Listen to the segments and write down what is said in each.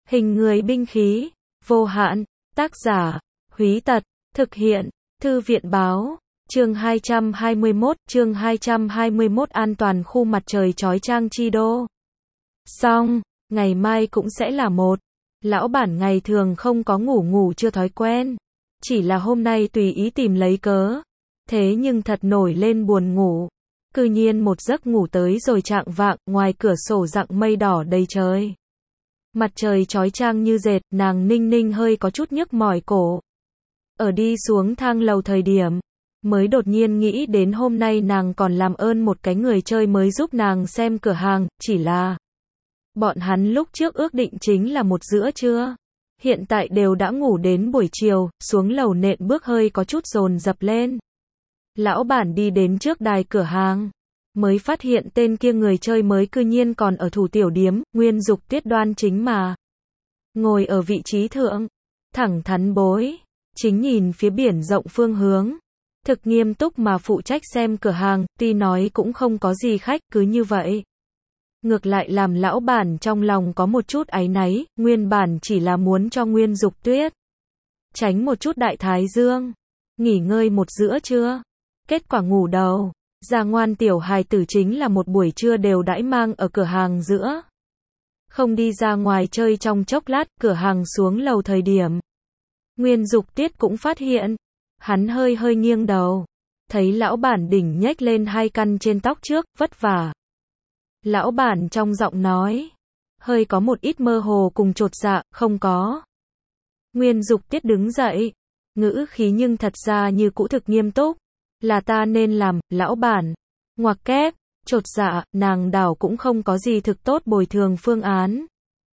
Hình người binh khí, vô hạn, tác giả, Húy Tật, thực hiện, Thư viện báo, chương 221, an toàn khu mặt trời chói chang chi đô. Xong, ngày mai cũng sẽ là một. Lão bản ngày thường không có ngủ chưa thói quen. Chỉ là hôm nay tùy ý tìm lấy cớ. Thế nhưng thật nổi lên buồn ngủ. Cư nhiên một giấc ngủ tới rồi chạng vạng, ngoài cửa sổ rặng mây đỏ đầy trời. Mặt trời chói chang như dệt, nàng ninh hơi có chút nhức mỏi cổ. Ở đi xuống thang lầu thời điểm, mới đột nhiên nghĩ đến hôm nay nàng còn làm ơn một cái người chơi mới giúp nàng xem cửa hàng, chỉ là bọn hắn lúc trước ước định chính là một giữa trưa. Hiện tại đều đã ngủ đến buổi chiều, xuống lầu nện bước hơi có chút dồn dập lên. Lão bản đi đến trước đài cửa hàng, mới phát hiện tên kia người chơi mới cư nhiên còn ở thủ tiểu điếm, Nguyên Dục Tuyết đoan chính mà ngồi ở vị trí thượng, thẳng thắn bối, chính nhìn phía biển rộng phương hướng, thực nghiêm túc mà phụ trách xem cửa hàng, tuy nói cũng không có gì khách, cứ như vậy. Ngược lại làm lão bản trong lòng có một chút áy náy, nguyên bản chỉ là muốn cho Nguyên Dục Tuyết tránh một chút đại thái dương, nghỉ ngơi một giữa trưa. Kết quả ngủ đầu, ra ngoan tiểu hài tử chính là một buổi trưa đều đãi mang ở cửa hàng giữa. Không đi ra ngoài chơi trong chốc lát, cửa hàng xuống lầu thời điểm. Nguyên Dục Tuyết cũng phát hiện, hắn hơi nghiêng đầu, thấy lão bản đỉnh nhếch lên hai căn trên tóc trước, vất vả. Lão bản trong giọng nói, hơi có một ít mơ hồ cùng chột dạ, không có. Nguyên Dục Tuyết đứng dậy, ngữ khí nhưng thật ra như cũ thực nghiêm túc. Là ta nên làm, lão bản. Ngoặc kép, chột dạ, nàng đảo cũng không có gì thực tốt bồi thường phương án.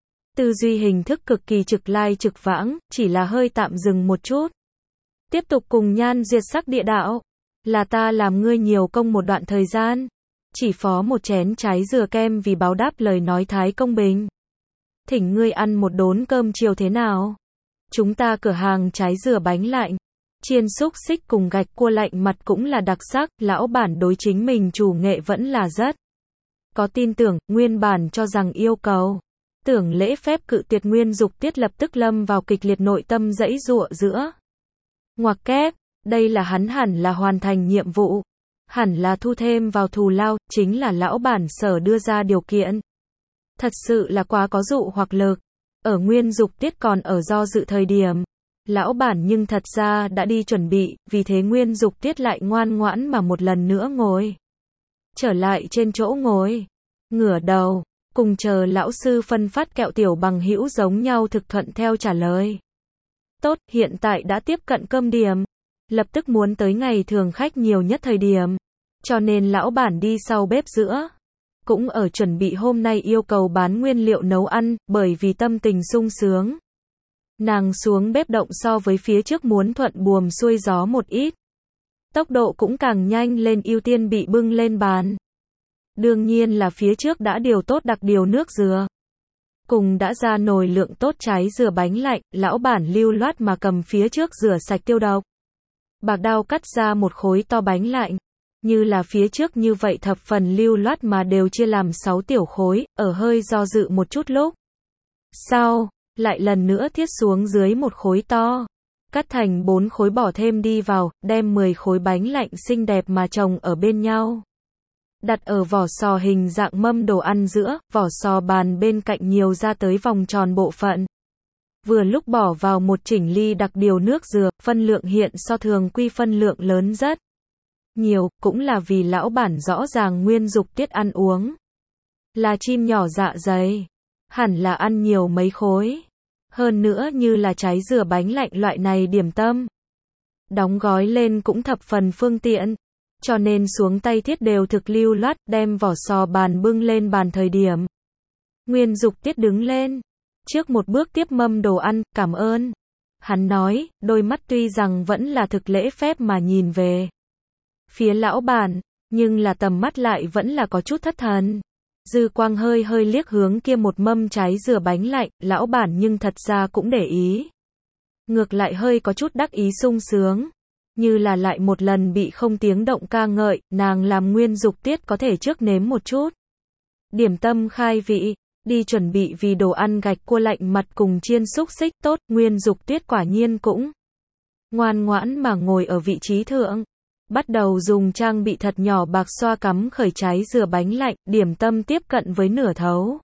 Tư duy hình thức cực kỳ trực lai trực vãng, chỉ là hơi tạm dừng một chút. Tiếp tục cùng nhan diệt sắc địa đạo. Là ta làm ngươi nhiều công một đoạn thời gian. Chỉ phó một chén trái dừa kem vì báo đáp lời nói thái công bình. Thỉnh ngươi ăn một đốn cơm chiều thế nào? Chúng ta cửa hàng trái dừa bánh lạnh. Chiên xúc xích cùng gạch cua lạnh mặt cũng là đặc sắc, lão bản đối chính mình chủ nghệ vẫn là rất có tin tưởng, nguyên bản cho rằng yêu cầu. Tưởng lễ phép cự tuyệt Nguyên Dục Tuyết lập tức lâm vào kịch liệt nội tâm giãy giụa giữa. Ngoặc kép, đây là hắn hẳn là hoàn thành nhiệm vụ. Hẳn là thu thêm vào thù lao, chính là lão bản sở đưa ra điều kiện. Thật sự là quá có dụ hoặc lực. Ở Nguyên Dục Tuyết còn ở do dự thời điểm. Lão bản nhưng thật ra đã đi chuẩn bị, vì thế Nguyên Dục Tuyết lại ngoan ngoãn mà một lần nữa ngồi. Trở lại trên chỗ ngồi. Ngửa đầu, cùng chờ lão sư phân phát kẹo tiểu bằng hữu giống nhau thực thuận theo trả lời. Tốt, hiện tại đã tiếp cận cơm điểm. Lập tức muốn tới ngày thường khách nhiều nhất thời điểm. Cho nên lão bản đi sau bếp giữa. Cũng ở chuẩn bị hôm nay yêu cầu bán nguyên liệu nấu ăn, bởi vì tâm tình sung sướng. Nàng xuống bếp động so với phía trước muốn thuận buồm xuôi gió một ít. Tốc độ cũng càng nhanh lên, ưu tiên bị bưng lên bàn. Đương nhiên là phía trước đã điều tốt đặc điều nước dừa. Cùng đã ra nồi lượng tốt trái dừa bánh lạnh, lão bản lưu loát mà cầm phía trước rửa sạch tiêu độc. Bạc đao cắt ra một khối to bánh lạnh. Như là phía trước như vậy thập phần lưu loát mà đều chia làm 6 tiểu khối, ở hơi do dự một chút lúc. Sau, lại lần nữa thiết xuống dưới một khối to. Cắt thành 4 khối bỏ thêm đi vào, đem 10 khối bánh lạnh xinh đẹp mà chồng ở bên nhau. Đặt ở vỏ sò hình dạng mâm đồ ăn giữa, vỏ sò bàn bên cạnh nhiều ra tới vòng tròn bộ phận. Vừa lúc bỏ vào một chỉnh ly đặc điều nước dừa, phân lượng hiện so thường quy phân lượng lớn rất nhiều, cũng là vì lão bản rõ ràng Nguyên Dục Tuyết ăn uống. Là chim nhỏ dạ dày. Hẳn là ăn nhiều mấy khối. Hơn nữa như là trái dừa bánh lạnh loại này điểm tâm. Đóng gói lên cũng thập phần phương tiện. Cho nên xuống tay thiết đều thực lưu loát, đem vỏ sò bàn bưng lên bàn thời điểm. Nguyên Dục Tuyết đứng lên. Trước một bước tiếp mâm đồ ăn, cảm ơn. Hắn nói, đôi mắt tuy rằng vẫn là thực lễ phép mà nhìn về phía lão bản, nhưng là tầm mắt lại vẫn là có chút thất thần. Dư quang hơi liếc hướng kia một mâm trái dừa bánh lạnh, lão bản nhưng thật ra cũng để ý. Ngược lại hơi có chút đắc ý sung sướng. Như là lại một lần bị không tiếng động ca ngợi, nàng làm Nguyên Dục Tuyết có thể trước nếm một chút. Điểm tâm khai vị, đi chuẩn bị vì đồ ăn gạch cua lạnh mặt cùng chiên xúc xích tốt, Nguyên Dục Tuyết quả nhiên cũng ngoan ngoãn mà ngồi ở vị trí thượng. Bắt đầu dùng trang bị thật nhỏ bạc xoa cắm khởi trái dừa bánh lạnh, điểm tâm tiếp cận với nửa thấu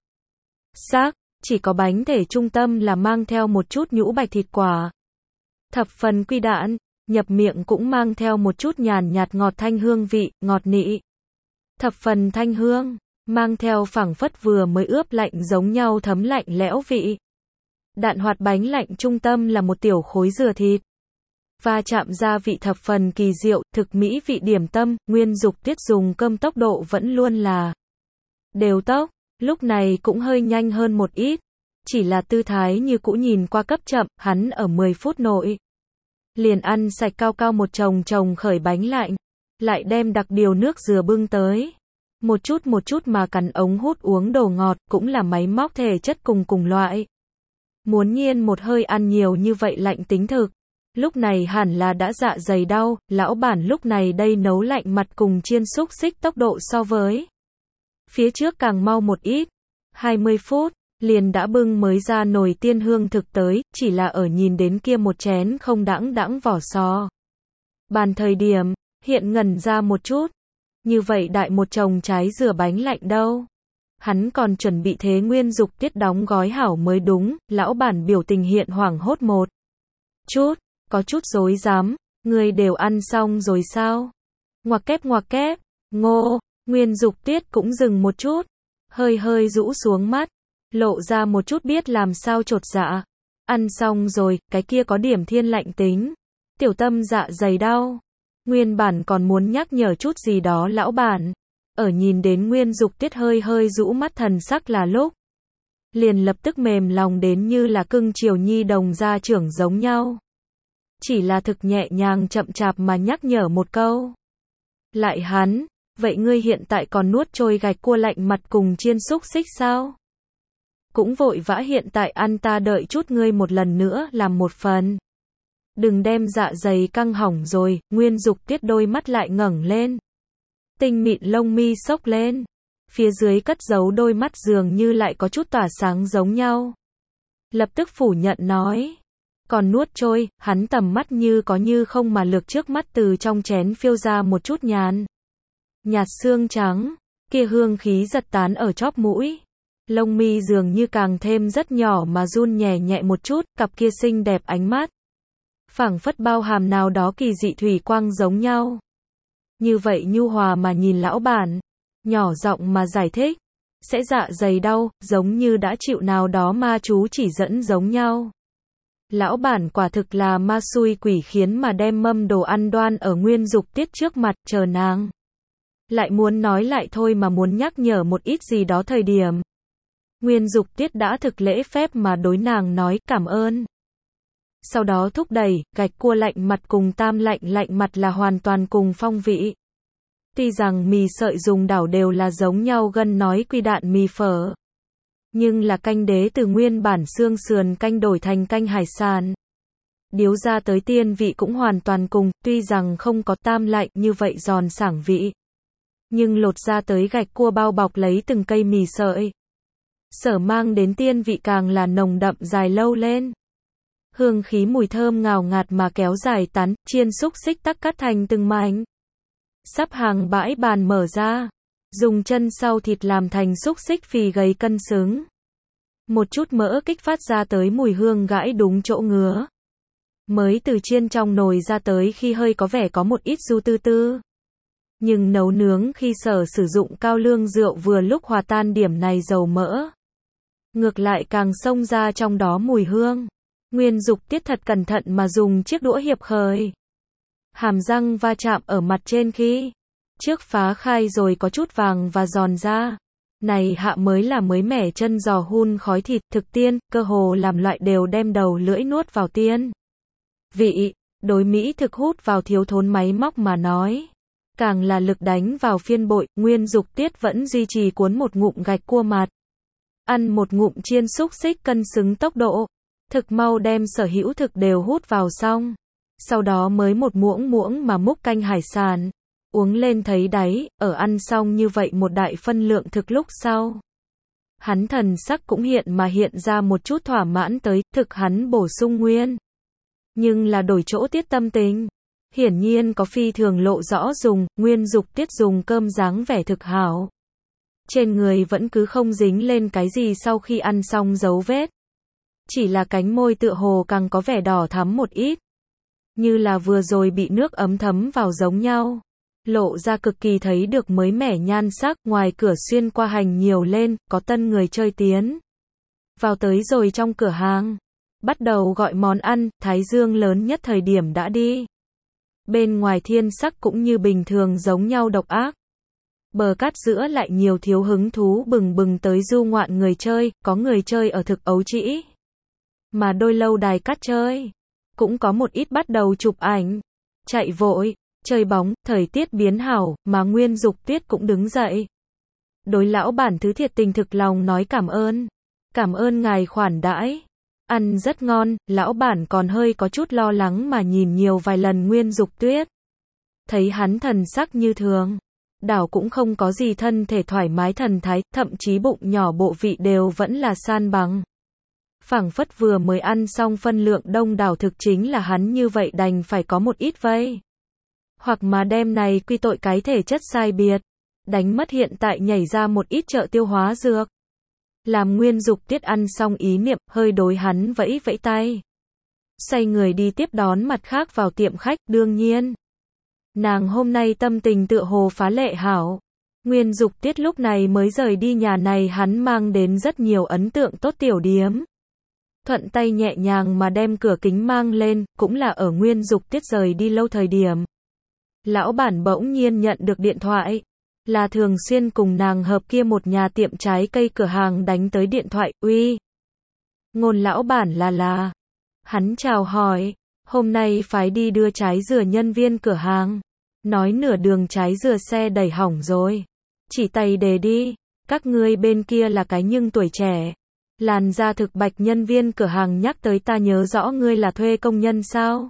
xác, chỉ có bánh thể trung tâm là mang theo một chút nhũ bạch thịt quả. Thập phần quy đạn, nhập miệng cũng mang theo một chút nhàn nhạt ngọt thanh hương vị, ngọt nị. Thập phần thanh hương, mang theo phảng phất vừa mới ướp lạnh giống nhau thấm lạnh lẽo vị. Đạn hoạt bánh lạnh trung tâm là một tiểu khối dừa thịt. Và chạm gia vị thập phần kỳ diệu, thực mỹ vị điểm tâm, Nguyên Dục Tuyết dùng cơm tốc độ vẫn luôn là đều tốc, lúc này cũng hơi nhanh hơn một ít. Chỉ là tư thái như cũ nhìn qua cấp chậm, hắn ở 10 phút nội liền ăn sạch cao cao một chồng khởi bánh lạnh, lại đem đặc điều nước dừa bưng tới. Một chút mà cắn ống hút uống đồ ngọt, cũng là máy móc thể chất cùng loại. Muốn nhiên một hơi ăn nhiều như vậy lạnh tính thực. Lúc này hẳn là đã dạ dày đau, lão bản lúc này đây nấu lạnh mặt cùng chiên xúc xích tốc độ so với phía trước càng mau một ít. 20 phút, liền đã bưng mới ra nồi tiên hương thực tới, chỉ là ở nhìn đến kia một chén không đãng vỏ sò. Bàn thời điểm, hiện ngẩn ra một chút. Như vậy đại một chồng trái dừa bánh lạnh đâu. Hắn còn chuẩn bị thế Nguyên Dục Tuyết đóng gói hảo mới đúng, lão bản biểu tình hiện hoảng hốt một chút, có chút rối rắm, người đều ăn xong rồi sao? Ngoặc kép, ngô, Nguyên Dục Tuyết cũng dừng một chút, hơi rũ xuống mắt, lộ ra một chút biết làm sao chột dạ. Ăn xong rồi, cái kia có điểm thiên lạnh tính. Tiểu tâm dạ dày đau. Nguyên bản còn muốn nhắc nhở chút gì đó lão bản. Ở nhìn đến Nguyên Dục Tuyết hơi rũ mắt thần sắc là lúc. Liền lập tức mềm lòng đến như là cưng chiều nhi đồng gia trưởng giống nhau. Chỉ là thực nhẹ nhàng chậm chạp mà nhắc nhở một câu. Lại hắn, vậy ngươi hiện tại còn nuốt trôi gạch cua lạnh mặt cùng chiên xúc xích sao? Cũng vội vã hiện tại ăn, ta đợi chút ngươi một lần nữa làm một phần. Đừng đem dạ dày căng hỏng rồi. Nguyên Dục Tuyết đôi mắt lại ngẩng lên. Tinh mịn lông mi xốc lên. Phía dưới cất giấu đôi mắt dường như lại có chút tỏa sáng giống nhau. Lập tức phủ nhận nói. Còn nuốt trôi, hắn tầm mắt như có như không mà lược trước mắt từ trong chén phiêu ra một chút nhạt xương trắng. Kia hương khí giật tán ở chóp mũi. Lông mi dường như càng thêm rất nhỏ mà run nhẹ một chút, cặp kia xinh đẹp ánh mắt. Phảng phất bao hàm nào đó kỳ dị thủy quang giống nhau. Như vậy nhu hòa mà nhìn lão bản, nhỏ giọng mà giải thích, sẽ dạ dày đau, giống như đã chịu nào đó ma chú chỉ dẫn giống nhau. Lão bản quả thực là ma xui quỷ khiến mà đem mâm đồ ăn đoan ở Nguyên Dục Tuyết trước mặt, chờ nàng. Lại muốn nói lại thôi mà muốn nhắc nhở một ít gì đó thời điểm. Nguyên Dục Tuyết đã thực lễ phép mà đối nàng nói cảm ơn. Sau đó thúc đẩy, gạch cua lạnh mặt cùng tam lạnh mặt là hoàn toàn cùng phong vị. Tuy rằng mì sợi dùng đảo đều là giống nhau gân nói quy đạn mì phở. Nhưng là canh đế từ nguyên bản xương sườn canh đổi thành canh hải sản. Điếu ra tới tiên vị cũng hoàn toàn cùng, tuy rằng không có tam lạnh như vậy giòn sảng vị. Nhưng lột ra tới gạch cua bao bọc lấy từng cây mì sợi. Sở mang đến tiên vị càng là nồng đậm dài lâu lên. Hương khí mùi thơm ngào ngạt mà kéo dài tán, chiên xúc xích tắc cắt thành từng mảnh. Sắp hàng bãi bàn mở ra. Dùng chân sau thịt làm thành xúc xích phì gầy cân xứng. Một chút mỡ kích phát ra tới mùi hương gãi đúng chỗ ngứa. Mới từ chiên trong nồi ra tới khi hơi có vẻ có một ít du tư. Nhưng nấu nướng khi sử dụng cao lương rượu vừa lúc hòa tan điểm này dầu mỡ. Ngược lại càng xông ra trong đó mùi hương. Nguyên Dục Tuyết thật cẩn thận mà dùng chiếc đũa hiệp khởi. Hàm răng va chạm ở mặt trên khi trước phá khai rồi có chút vàng và giòn ra. Này hạ mới là mới mẻ chân giò hun khói thịt thực tiên, cơ hồ làm loại đều đem đầu lưỡi nuốt vào tiên. Vị, đối Mỹ thực hút vào thiếu thốn máy móc mà nói. Càng là lực đánh vào phiên bội, Nguyên Dục Tuyết vẫn duy trì cuốn một ngụm gạch cua mặt. Ăn một ngụm chiên xúc xích cân xứng tốc độ. Thực mau đem sở hữu thực đều hút vào xong. Sau đó mới một muỗng mà múc canh hải sản. Uống lên thấy đáy, ở ăn xong như vậy một đại phân lượng thực lúc sau. Hắn thần sắc cũng hiện ra một chút thỏa mãn tới, thực hắn bổ sung nguyên. Nhưng là đổi chỗ Tiết tâm tình. Hiển nhiên có phi thường lộ rõ dùng, Nguyên Dục Tiết dùng cơm dáng vẻ thực hảo. Trên người vẫn cứ không dính lên cái gì sau khi ăn xong dấu vết. Chỉ là cánh môi tựa hồ càng có vẻ đỏ thắm một ít. Như là vừa rồi bị nước ấm thấm vào giống nhau. Lộ ra cực kỳ thấy được mới mẻ nhan sắc, ngoài cửa xuyên qua hành nhiều lên, có tân người chơi tiến. Vào tới rồi trong cửa hàng. Bắt đầu gọi món ăn, thái dương lớn nhất thời điểm đã đi. Bên ngoài thiên sắc cũng như bình thường giống nhau độc ác. Bờ cát giữa lại nhiều thiếu hứng thú bừng bừng tới du ngoạn người chơi, có người chơi ở thực ấu trĩ. Mà đôi lâu đài cát chơi. Cũng có một ít bắt đầu chụp ảnh, chạy vội, chơi bóng, thời tiết biến hảo, mà Nguyên Dục Tiết cũng đứng dậy. Đối lão bản thứ thiệt tình thực lòng nói cảm ơn ngài khoản đãi. Ăn rất ngon, lão bản còn hơi có chút lo lắng mà nhìn nhiều vài lần Nguyên Dục Tuyết. Thấy hắn thần sắc như thường. Đảo cũng không có gì thân thể thoải mái thần thái, thậm chí bụng nhỏ bộ vị đều vẫn là san bằng. Phảng phất vừa mới ăn xong phân lượng đông đảo thực chính là hắn như vậy đành phải có một ít vây. Hoặc mà đem này quy tội cái thể chất sai biệt. Đánh mất hiện tại nhảy ra một ít chợ tiêu hóa dược. Làm Nguyên Dục Tiết ăn xong ý niệm, hơi đối hắn vẫy vẫy tay. Xoay người đi tiếp đón mặt khác vào tiệm khách, đương nhiên. Nàng hôm nay tâm tình tựa hồ phá lệ hảo. Nguyên Dục Tiết lúc này mới rời đi nhà này hắn mang đến rất nhiều ấn tượng tốt tiểu điếm. Thuận tay nhẹ nhàng mà đem cửa kính mang lên, cũng là ở Nguyên Dục Tiết rời đi lâu thời điểm. Lão bản bỗng nhiên nhận được điện thoại. Là thường xuyên cùng nàng hợp kia một nhà tiệm trái cây cửa hàng đánh tới điện thoại, uy. Ngôn lão bản là. Hắn chào hỏi, hôm nay phái đi đưa trái dừa nhân viên cửa hàng. Nói nửa đường trái dừa xe đẩy hỏng rồi. Chỉ tay đề đi, các ngươi bên kia là cái nhưng tuổi trẻ. Làn da thực bạch nhân viên cửa hàng nhắc tới ta nhớ rõ ngươi là thuê công nhân sao?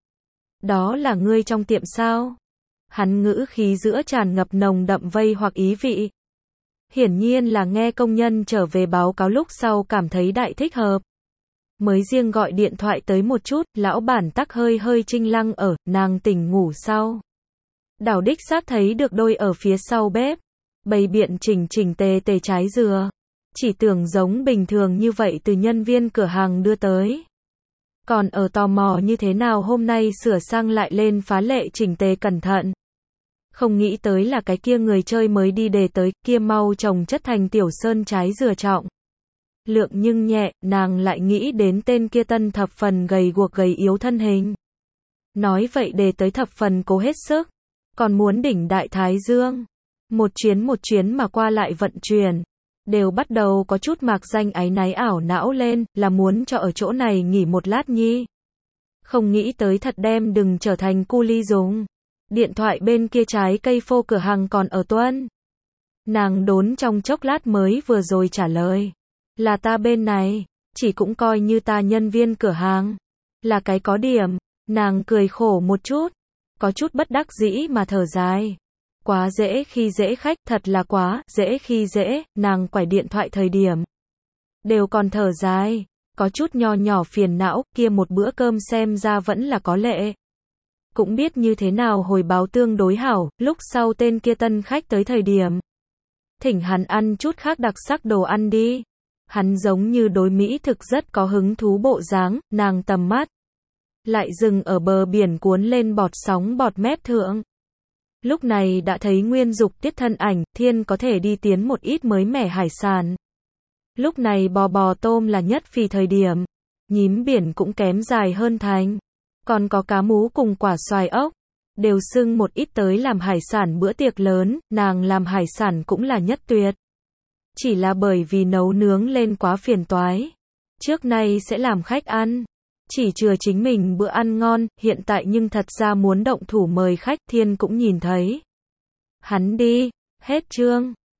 Đó là ngươi trong tiệm sao? Hắn ngữ khí giữa tràn ngập nồng đậm vây hoặc ý vị. Hiển nhiên là nghe công nhân trở về báo cáo lúc sau cảm thấy đại thích hợp. Mới riêng gọi điện thoại tới một chút, lão bản tắc hơi trinh lăng ở, nàng tỉnh ngủ sau. Đảo đích xác thấy được đôi ở phía sau bếp. Bày biện chỉnh tề trái dừa. Chỉ tưởng giống bình thường như vậy từ nhân viên cửa hàng đưa tới. Còn ở tò mò như thế nào hôm nay sửa sang lại lên phá lệ chỉnh tề cẩn thận. Không nghĩ tới là cái kia người chơi mới đi đề tới, kia mau trồng chất thành tiểu sơn trái dừa trọng. Lượng nhưng nhẹ, nàng lại nghĩ đến tên kia tân thập phần gầy guộc gầy yếu thân hình. Nói vậy đề tới thập phần cố hết sức. Còn muốn đỉnh đại thái dương. Một chuyến mà qua lại vận chuyển. Đều bắt đầu có chút mạc danh áy náy ảo não lên, là muốn cho ở chỗ này nghỉ một lát nhi. Không nghĩ tới thật đem đừng trở thành cu ly dùng. Điện thoại bên kia trái cây phô cửa hàng còn ở tuân. Nàng đốn trong chốc lát mới vừa rồi trả lời. Là ta bên này, chỉ cũng coi như ta nhân viên cửa hàng. Là cái có điểm, nàng cười khổ một chút. Có chút bất đắc dĩ mà thở dài. Quá dễ khi dễ khách, thật là quá dễ khi dễ, nàng quải điện thoại thời điểm. Đều còn thở dài, có chút nho nhỏ phiền não, kia một bữa cơm xem ra vẫn là có lệ. Cũng biết như thế nào hồi báo tương đối hảo, lúc sau tên kia tân khách tới thời điểm. Thỉnh hắn ăn chút khác đặc sắc đồ ăn đi. Hắn giống như đối mỹ thực rất có hứng thú bộ dáng, nàng tầm mắt. Lại dừng ở bờ biển cuốn lên bọt sóng bọt mép thượng. Lúc này đã thấy Nguyên Dục Tiết thân ảnh, thiên có thể đi tiến một ít mới mẻ hải sản. Lúc này bò tôm là nhất phì thời điểm. Nhím biển cũng kém dài hơn thành. Còn có cá mú cùng quả xoài ốc. Đều xưng một ít tới làm hải sản bữa tiệc lớn, nàng làm hải sản cũng là nhất tuyệt. Chỉ là bởi vì nấu nướng lên quá phiền toái. Trước nay sẽ làm khách ăn. Chỉ chừa chính mình bữa ăn ngon, hiện tại nhưng thật ra muốn động thủ mời khách, thiên cũng nhìn thấy. Hắn đi, hết chương.